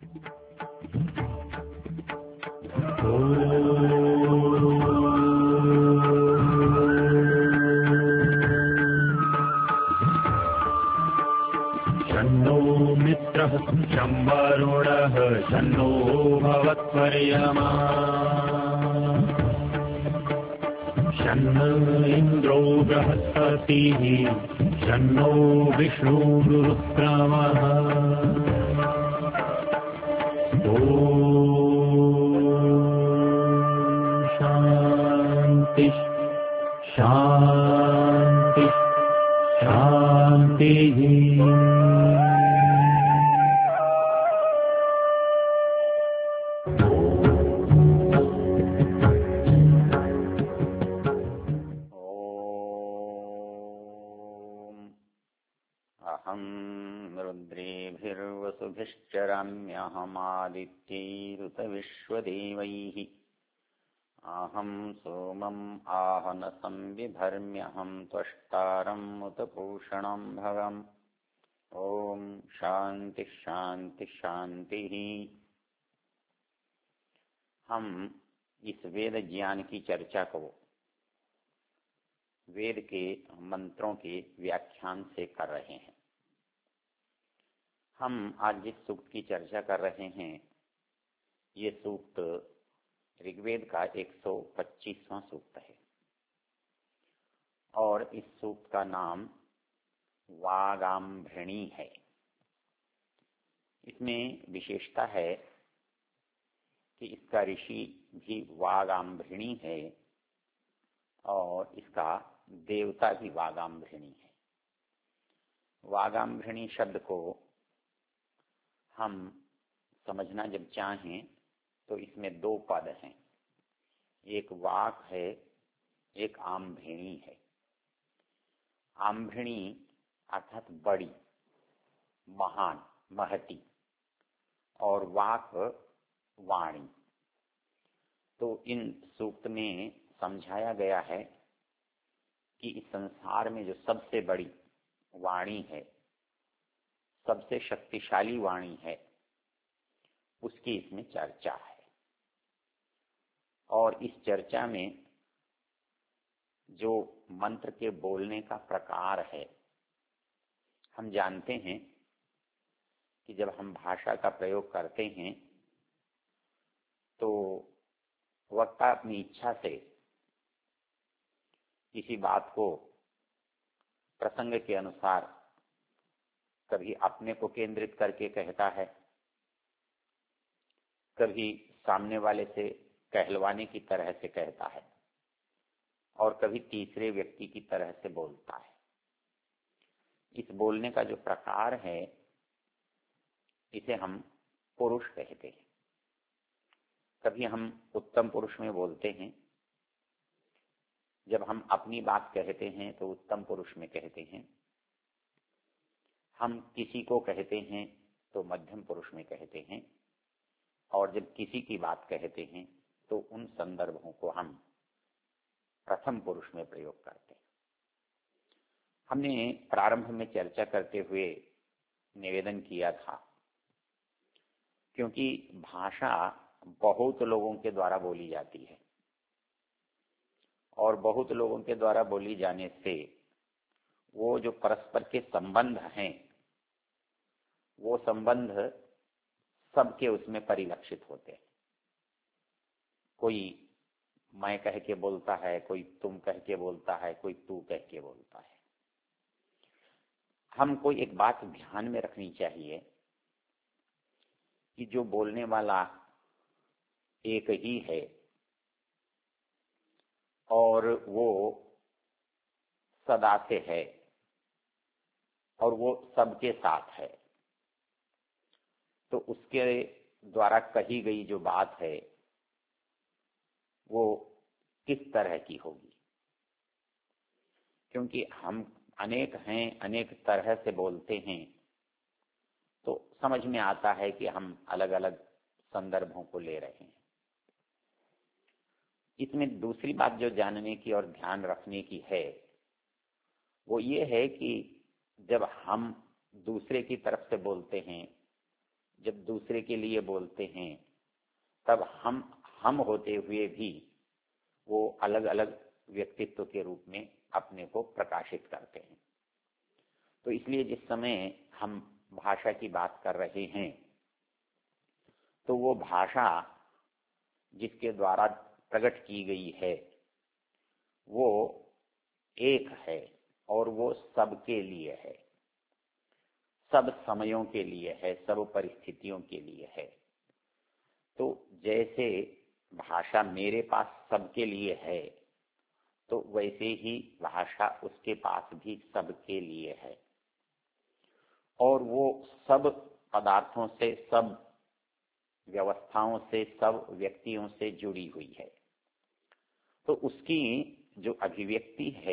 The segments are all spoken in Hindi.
शन्नो मित्रः शं वरुणः शन्नो भवत्वर्यमा शन्न इन्द्रो बृहस्पतिः शन्नो विष्णुरुक्रमः शान्ति शान्ति शान्तिः। रुद्रेभिर्वसुभिश्चराम्यहमादित्यैरुतविश्वदेवैः अहं सोमम् आहनसं बिभर्म्यहं त्वष्टारम् उत पूषणं भगम्। ओम शांति शांति शांति। हम इस वेद ज्ञान की चर्चा को वेद के मंत्रों के व्याख्यान से कर रहे हैं। हम आज जिस सूक्त की चर्चा कर रहे हैं ये सूक्त ऋग्वेद का 125वां सूक्त है और इस सूक्त का नाम वागाम्भृणी है। इसमें विशेषता है कि इसका ऋषि भी वागाम्भृणी है और इसका देवता भी वागाम्भृणी है। वागाम्भृणी शब्द को हम समझना जब चाहें तो इसमें दो पद हैं, एक वाक है, एक आम्भृणी है। आम्भृणी अर्थात बड़ी, महान, महती, और वाक वाणी। तो इन सूक्त में समझाया गया है कि इस संसार में जो सबसे बड़ी वाणी है, सबसे शक्तिशाली वाणी है, उसकी इसमें चर्चा है। और इस चर्चा में जो मंत्र के बोलने का प्रकार है, हम जानते हैं कि जब हम भाषा का प्रयोग करते हैं तो वक्ता अपनी इच्छा से किसी बात को प्रसंग के अनुसार कभी अपने को केंद्रित करके कहता है, कभी सामने वाले से कहलवाने की तरह से कहता है और कभी तीसरे व्यक्ति की तरह से बोलता है। इस बोलने का जो प्रकार है इसे हम पुरुष कहते हैं। कभी हम उत्तम पुरुष में बोलते हैं, जब हम अपनी बात कहते हैं तो उत्तम पुरुष में कहते हैं, हम किसी को कहते हैं तो मध्यम पुरुष में कहते हैं, और जब किसी की बात कहते हैं तो उन संदर्भों को हम प्रथम पुरुष में प्रयोग करते हैं। हमने प्रारंभ में चर्चा करते हुए निवेदन किया था, क्योंकि भाषा बहुत लोगों के द्वारा बोली जाती है और बहुत लोगों के द्वारा बोली जाने से वो जो परस्पर के संबंध हैं, वो संबंध सबके उसमें परिलक्षित होते हैं। कोई मैं कह के बोलता है, कोई तुम कह के बोलता है, कोई तू कह के बोलता है। हमको एक बात ध्यान में रखनी चाहिए कि जो बोलने वाला एक ही है और वो सदा से है और वो सबके साथ है, तो उसके द्वारा कही गई जो बात है वो किस तरह की होगी। क्योंकि हम अनेक हैं, अनेक तरह से बोलते हैं, तो समझ में आता है कि हम अलग अलग संदर्भों को ले रहे हैं। इसमें दूसरी बात जो जानने की और ध्यान रखने की है वो ये है कि जब हम दूसरे की तरफ से बोलते हैं, जब दूसरे के लिए बोलते हैं तब हम होते हुए भी वो अलग अलग व्यक्तित्व के रूप में अपने को प्रकाशित करते हैं। तो इसलिए जिस समय हम भाषा की बात कर रहे हैं तो वो भाषा जिसके द्वारा प्रकट की गई है वो एक है और वो सबके लिए है, सब समयों के लिए है, सब परिस्थितियों के लिए है। तो जैसे भाषा मेरे पास सबके लिए है तो वैसे ही भाषा उसके पास भी सबके लिए है और वो सब पदार्थों से, सब व्यवस्थाओं से, सब व्यक्तियों से जुड़ी हुई है। तो उसकी जो अभिव्यक्ति है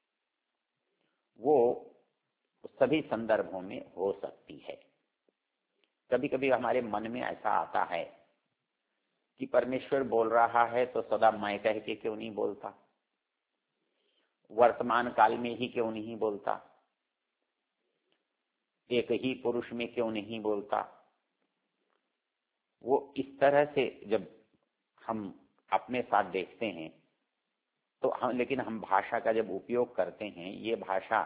वो सभी संदर्भों में हो सकती है। कभी कभी हमारे मन में ऐसा आता है कि परमेश्वर बोल रहा है तो सदा मैं कह के क्यों नहीं बोलता, वर्तमान काल में ही क्यों नहीं बोलता, एक ही पुरुष में क्यों नहीं बोलता। वो इस तरह से जब हम अपने साथ देखते हैं तो लेकिन हम भाषा का जब उपयोग करते हैं, ये भाषा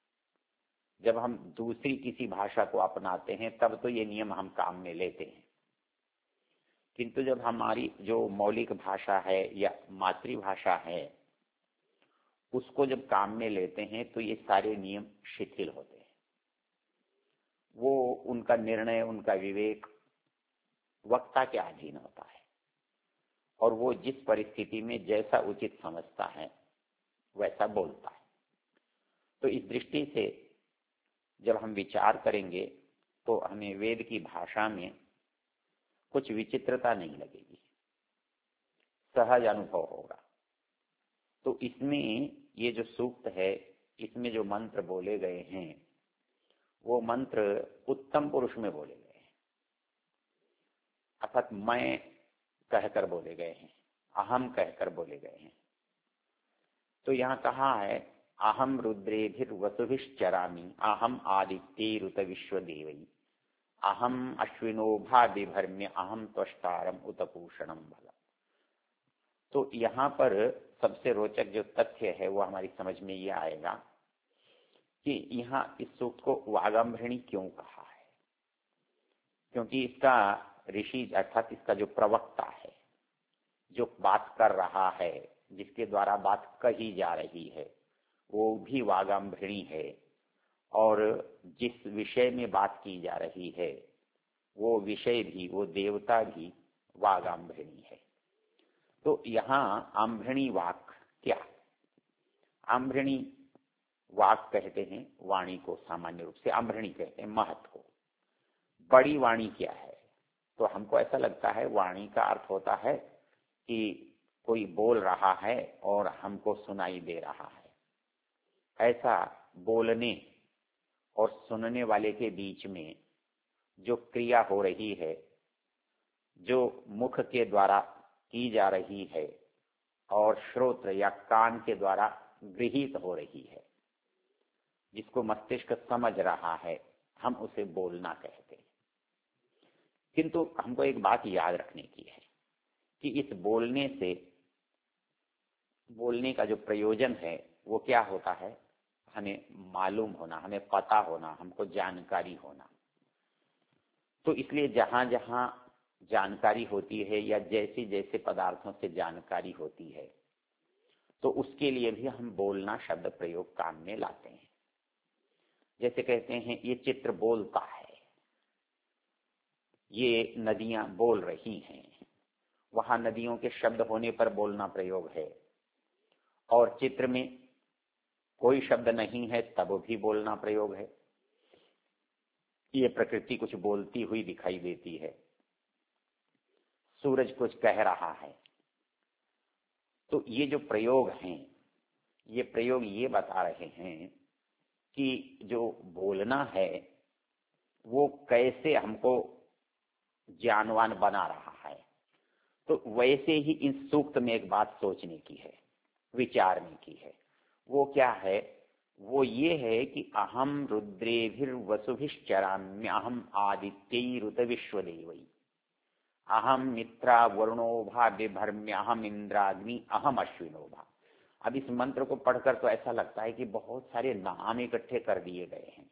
जब हम दूसरी किसी भाषा को अपनाते हैं तब तो ये नियम हम काम में लेते हैं, किंतु जब हमारी जो मौलिक भाषा है या मातृभाषा है उसको जब काम में लेते हैं तो ये सारे नियम शिथिल होते हैं। वो उनका निर्णय, उनका विवेक वक्ता के अधीन होता है और वो जिस परिस्थिति में जैसा उचित समझता है वैसा बोलता है। तो इस दृष्टि से जब हम विचार करेंगे तो हमें वेद की भाषा में कुछ विचित्रता नहीं लगेगी, सहज अनुभव होगा। तो इसमें ये जो सूक्त है, इसमें जो मंत्र बोले गए हैं वो मंत्र उत्तम पुरुष में बोले गए हैं, अर्थात मैं कहकर बोले गए हैं, अहम कहकर बोले गए हैं। तो यहाँ कहा है अहम रुद्रेभिर्वसुभिश्चरामि, अहम आदित्यैरुत विश्वदेवै, अहम अश्विनोभा बिभर्म्य, अहम त्वष्टारम उतपूषणम भला। तो यहाँ पर सबसे रोचक जो तथ्य है वो हमारी समझ में ये आएगा कि यहाँ इस सूक्त को वागंभृणी क्यों कहा है, क्योंकि इसका ऋषि अर्थात इसका जो प्रवक्ता है, जो बात कर रहा है, जिसके द्वारा बात कही जा रही है वो भी वागंभृणी है और जिस विषय में बात की जा रही है वो विषय भी, वो देवता भी वागंभृणी है। तो यहाँ आम्भृणी वाक क्या? आम्भृणी वाक कहते हैं वाणी को, सामान्य रूप से आम्भृणी कहते हैं महत को। बड़ी वाणी क्या है? तो हमको ऐसा लगता है वाणी का अर्थ होता है कि कोई बोल रहा है और हमको सुनाई दे रहा है। ऐसा बोलने और सुनने वाले के बीच में जो क्रिया हो रही है, जो मुख के द्वारा की जा रही है और श्रोत्र या कान के द्वारा गृहीत हो रही है, जिसको मस्तिष्क समझ रहा है, हम उसे बोलना कहते हैं। किंतु हमको एक बात याद रखने की है कि इस बोलने से, बोलने का जो प्रयोजन है वो क्या होता है? हमें मालूम होना, हमें पता होना, हमको जानकारी होना। तो इसलिए जहां जहां जानकारी होती है या जैसे जैसे पदार्थों से जानकारी होती है तो उसके लिए भी हम बोलना शब्द प्रयोग काम में लाते हैं। जैसे कहते हैं ये चित्र बोलता है, ये नदियां बोल रही हैं, वहां नदियों के शब्द होने पर बोलना प्रयोग है। और चित्र में कोई शब्द नहीं है तब भी बोलना प्रयोग है। ये प्रकृति कुछ बोलती हुई दिखाई देती है, सूरज कुछ कह रहा है। तो ये जो प्रयोग हैं, ये प्रयोग ये बता रहे हैं कि जो बोलना है वो कैसे हमको ज्ञानवान बना रहा है। तो वैसे ही इस सूक्त में एक बात सोचने की है, विचारने की है। वो क्या है वो ये है कि अहम रुद्रेभिर्वसुभिश्चराम्य अहम आदित्यैरुत विश्वदेवै अहम मित्रा वरुणोभा बिभर्म्य अहम इंद्राग्नि अहम अश्विनोभा। अब इस मंत्र को पढ़कर तो ऐसा लगता है कि बहुत सारे नाम इकट्ठे कर दिए गए हैं।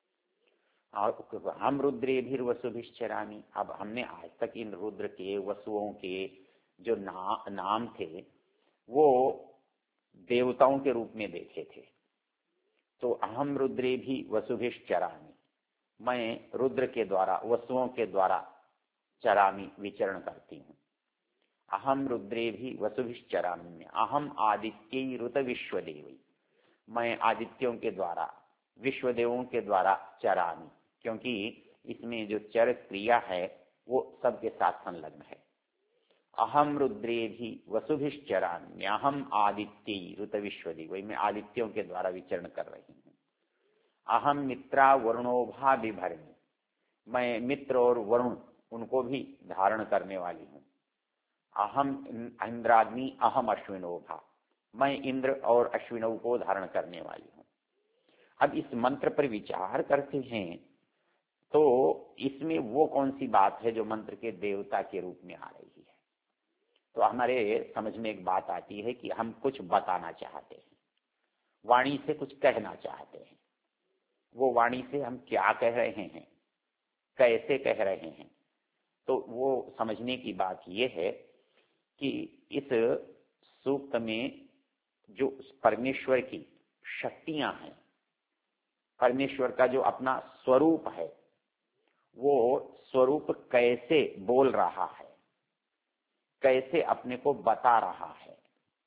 और हम रुद्रेभिर्वसुभिश्चरामि, अब हमने आज तक इन रुद्र के वसुओं के जो नाम थे वो देवताओं के रूप में देखे थे। तो अहम रुद्रेभि वसुभिश्चरामि, मैं रुद्र के द्वारा वसुओं के द्वारा चरामि विचरण करती हूँ। अहम रुद्रेभि वसुभिश्चराम्य अहम आदित्यैरुत विश्वदेवै, मैं आदित्यों के द्वारा विश्वदेवों के द्वारा चरामि, क्योंकि इसमें जो चर क्रिया है वो सबके साथ संलग्न है। अहम रुद्रेभि वसुभिश्चराम्य अहम आदित्यैरुत विश्वदेवै, मैं आदित्यों के द्वारा विचरण कर रही हूँ। अहम मित्रा वरुणोभा बिभर्मि, मैं मित्र और वरुण उनको भी धारण करने वाली हूँ। अहम इंद्राग्नि अहम अश्विनोभा, मैं इंद्र और अश्विनों को धारण करने वाली हूँ। अब इस मंत्र पर विचार करते हैं तो इसमें वो कौन सी बात है जो मंत्र के देवता के रूप में आ रही है। तो हमारे समझ में एक बात आती है कि हम कुछ बताना चाहते हैं, वाणी से कुछ कहना चाहते हैं। वो वाणी से हम क्या कह रहे हैं, कैसे कह रहे हैं, तो वो समझने की बात ये है कि इस सूक्त में जो परमेश्वर की शक्तियां हैं, परमेश्वर का जो अपना स्वरूप है, वो स्वरूप कैसे बोल रहा है, कैसे अपने को बता रहा है,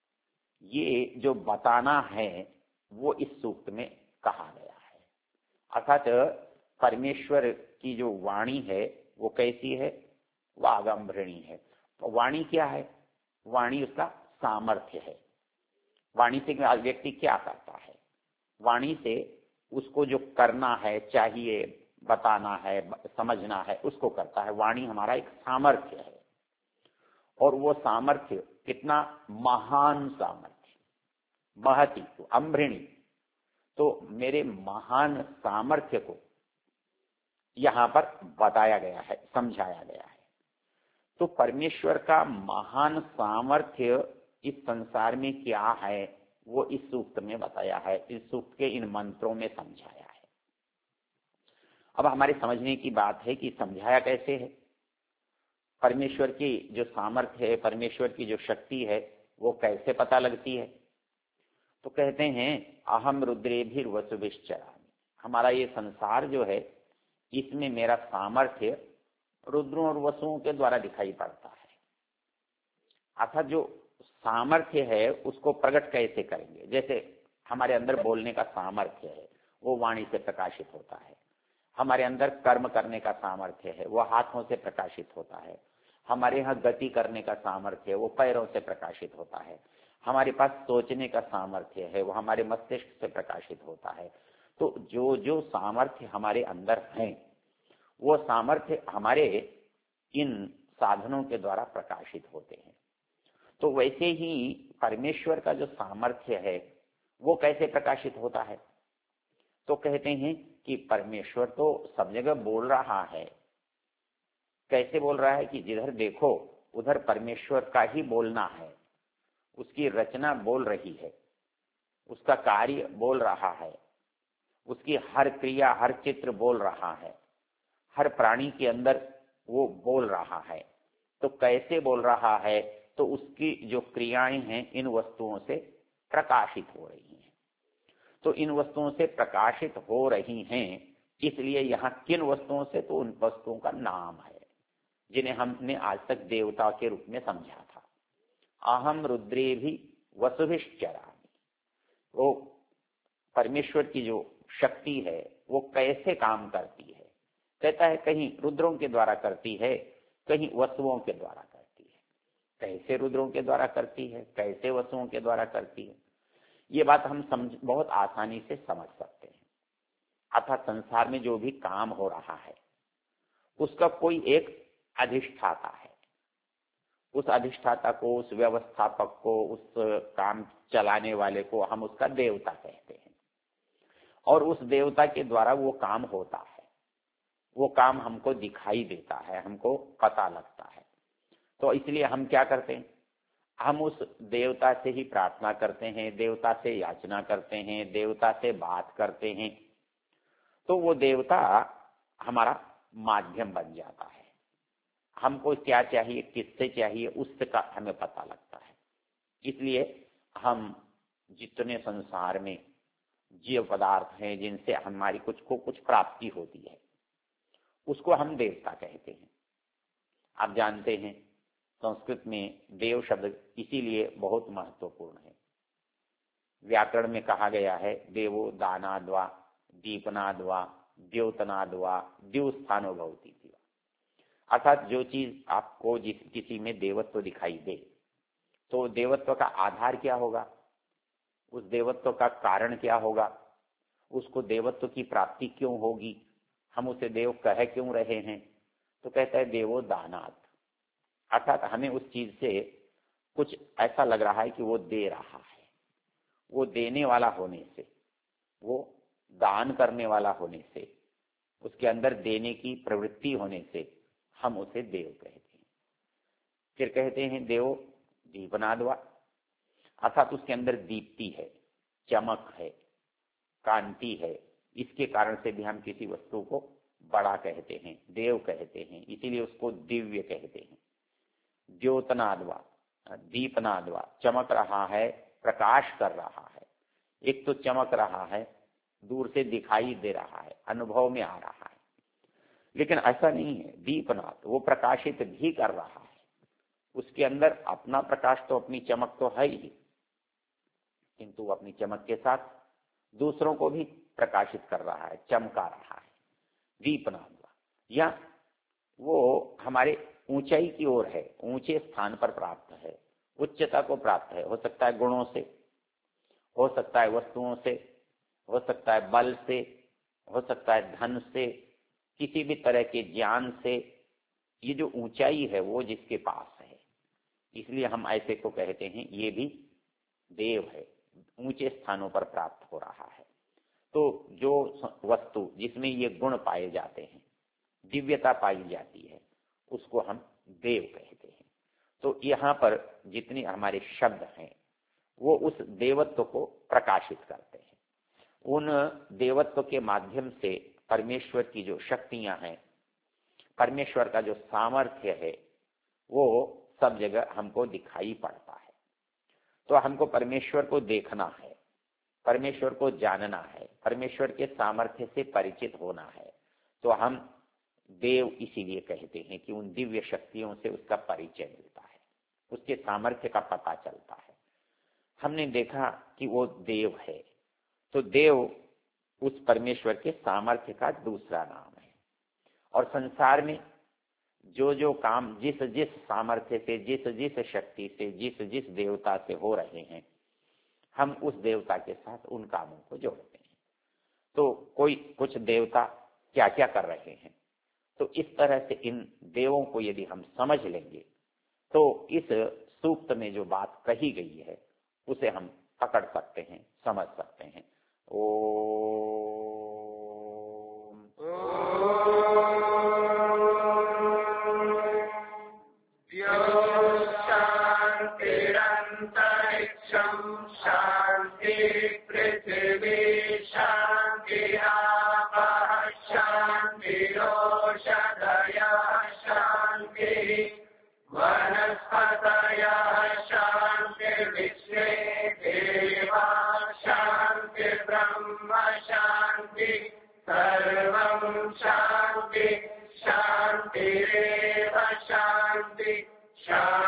ये जो बताना है वो इस सूक्त में कहा गया है। अर्थात परमेश्वर की जो वाणी है वो कैसी है, वागंभृणी है। तो वाणी क्या है, वाणी उसका सामर्थ्य है। वाणी से व्यक्ति क्या करता है, वाणी से उसको जो करना है, चाहिए, बताना है, समझना है, उसको करता है। वाणी हमारा एक सामर्थ्य है, और वो सामर्थ्य कितना महान सामर्थ्य, महती तो अम्भृणी, तो मेरे महान सामर्थ्य को यहां पर बताया गया है, समझाया गया है। तो परमेश्वर का महान सामर्थ्य इस संसार में क्या है वो इस सूक्त में बताया है, इस सूक्त के इन मंत्रों में समझाया है। अब हमारे समझने की बात है कि समझाया कैसे है, परमेश्वर की जो सामर्थ्य है, परमेश्वर की जो शक्ति है वो कैसे पता लगती है। तो कहते हैं अहम रुद्रेभिर्वसुभिश्चरामि, हमारा ये संसार जो है इसमें मेरा सामर्थ्य रुद्रों और वसुओं के द्वारा दिखाई पड़ता है। अर्थात जो सामर्थ्य है उसको प्रकट कैसे करेंगे। जैसे हमारे अंदर बोलने का सामर्थ्य है वो वाणी से प्रकाशित होता है, हमारे अंदर कर्म करने का सामर्थ्य है वो हाथों से प्रकाशित होता है, हमारे यहाँ गति करने का सामर्थ्य है वो पैरों से प्रकाशित होता है, हमारे पास सोचने का सामर्थ्य है वो हमारे मस्तिष्क से प्रकाशित होता है। तो जो जो सामर्थ्य हमारे अंदर हैं वो सामर्थ्य हमारे इन साधनों के द्वारा प्रकाशित होते हैं। तो वैसे ही परमेश्वर का जो सामर्थ्य है वो कैसे प्रकाशित होता है। तो कहते हैं कि परमेश्वर तो सब जगह बोल रहा है। कैसे बोल रहा है कि जिधर देखो उधर परमेश्वर का ही बोलना है, उसकी रचना बोल रही है, उसका कार्य बोल रहा है, उसकी हर क्रिया हर चित्र बोल रहा है, हर प्राणी के अंदर वो बोल रहा है। तो कैसे बोल रहा है, तो उसकी जो क्रियाएं हैं इन वस्तुओं से प्रकाशित हो रही हैं। तो इन वस्तुओं से प्रकाशित हो रही हैं, इसलिए यहाँ किन वस्तुओं से, तो उन वस्तुओं का नाम है जिन्हें हमने आज तक देवता के रूप में समझा था। अहम रुद्रेभि वसुभिश्चरामि, वो परमेश्वर की जो शक्ति है वो कैसे काम करती है। कहता है कहीं रुद्रों के द्वारा करती है, कहीं वसुओं के द्वारा करती है। कैसे रुद्रों के द्वारा करती है, कैसे वसुओं के द्वारा करती है, ये बात हम बहुत आसानी से समझ सकते हैं। अर्थात संसार में जो भी काम हो रहा है उसका कोई एक अधिष्ठाता है, उस अधिष्ठाता को, उस व्यवस्थापक को, उस काम चलाने वाले को हम उसका देवता कहते हैं। और उस देवता के द्वारा वो काम होता है, वो काम हमको दिखाई देता है, हमको पता लगता है। तो इसलिए हम क्या करते हैं, हम उस देवता से ही प्रार्थना करते हैं, देवता से याचना करते हैं, देवता से बात करते हैं। तो वो देवता हमारा माध्यम बन जाता है। हमको क्या चाहिए, किससे चाहिए, उसका हमें पता लगता है। इसलिए हम जितने संसार में जीव पदार्थ हैं जिनसे हमारी कुछ प्राप्ति होती है, उसको हम देवता कहते हैं। आप जानते हैं संस्कृत में देव शब्द इसीलिए बहुत महत्वपूर्ण है। व्याकरण में कहा गया है देवो दानाद्वा दीपनाद्वा द्योतनाद्वा द्युस्थानो भवति, अर्थात जो चीज आपको किसी में देवत्व दिखाई दे, तो देवत्व का आधार क्या होगा, उस देवत्व का कारण क्या होगा, उसको देवत्व की प्राप्ति क्यों होगी, हम उसे देव कह क्यों रहे हैं। तो कहता है देवो दानात्, अर्थात हमें उस चीज से कुछ ऐसा लग रहा है कि वो दे रहा है, वो देने वाला होने से, वो दान करने वाला होने से, उसके अंदर देने की प्रवृत्ति होने से हम उसे देव कहते हैं। फिर कहते हैं देव दीपनाद्वा, अर्थात उसके अंदर दीप्ति है, चमक है, कांति है, इसके कारण से भी हम किसी वस्तु को बड़ा कहते हैं, देव कहते हैं, इसीलिए उसको दिव्य कहते हैं। द्योतनाद्वा, दीपनाद्वा, चमक रहा है, प्रकाश कर रहा है। एक तो चमक रहा है, दूर से दिखाई दे रहा है, अनुभव में आ रहा है, लेकिन ऐसा नहीं है। दीपनाथ, वो प्रकाशित भी कर रहा है, उसके अंदर अपना प्रकाश तो, अपनी चमक तो है ही, किंतु अपनी चमक के साथ दूसरों को भी प्रकाशित कर रहा है, चमका रहा है। दीपनाद्वा, या वो हमारे ऊंचाई की ओर है, ऊंचे स्थान पर प्राप्त है, उच्चता को प्राप्त है। हो सकता है गुणों से, हो सकता है वस्तुओं से, हो सकता है बल से, हो सकता है धन से, किसी भी तरह के ज्ञान से। ये जो ऊंचाई है वो जिसके पास है, इसलिए हम ऐसे को कहते हैं ये भी देव है, ऊंचे स्थानों पर प्राप्त हो रहा है। तो जो वस्तु जिसमें ये गुण पाए जाते हैं, दिव्यता पाई जाती है, उसको हम देव कहते हैं। तो यहाँ पर जितने हमारे शब्द हैं वो उस देवत्व को प्रकाशित करते हैं। उन देवत्व के माध्यम से परमेश्वर की जो शक्तियां हैं, परमेश्वर का जो सामर्थ्य है, वो सब जगह हमको दिखाई पड़ता है। तो हमको परमेश्वर को देखना है, परमेश्वर को जानना है, परमेश्वर के सामर्थ्य से परिचित होना है। तो हम देव इसीलिए कहते हैं कि उन दिव्य शक्तियों से उसका परिचय मिलता है, उसके सामर्थ्य का पता चलता है। हमने देखा कि वो देव है, तो देव उस परमेश्वर के सामर्थ्य का दूसरा नाम है। और संसार में जो जो काम जिस जिस सामर्थ्य से, जिस जिस शक्ति से, जिस जिस देवता से हो रहे हैं, हम उस देवता के साथ उन कामों को जोड़ते हैं। तो कोई कुछ देवता क्या क्या कर रहे हैं, तो इस तरह से इन देवों को यदि हम समझ लेंगे तो इस सूक्त में जो बात कही गई है उसे हम पकड़ सकते हैं, समझ सकते हैं। शांति पृथ्वी शांति आपः शांतिरोषधयः शांति वनस्पतयः शांतिर्विश्वे देवाः शांति ब्रह्म शांति सर्वं शांति शांतिरेव शांति शांति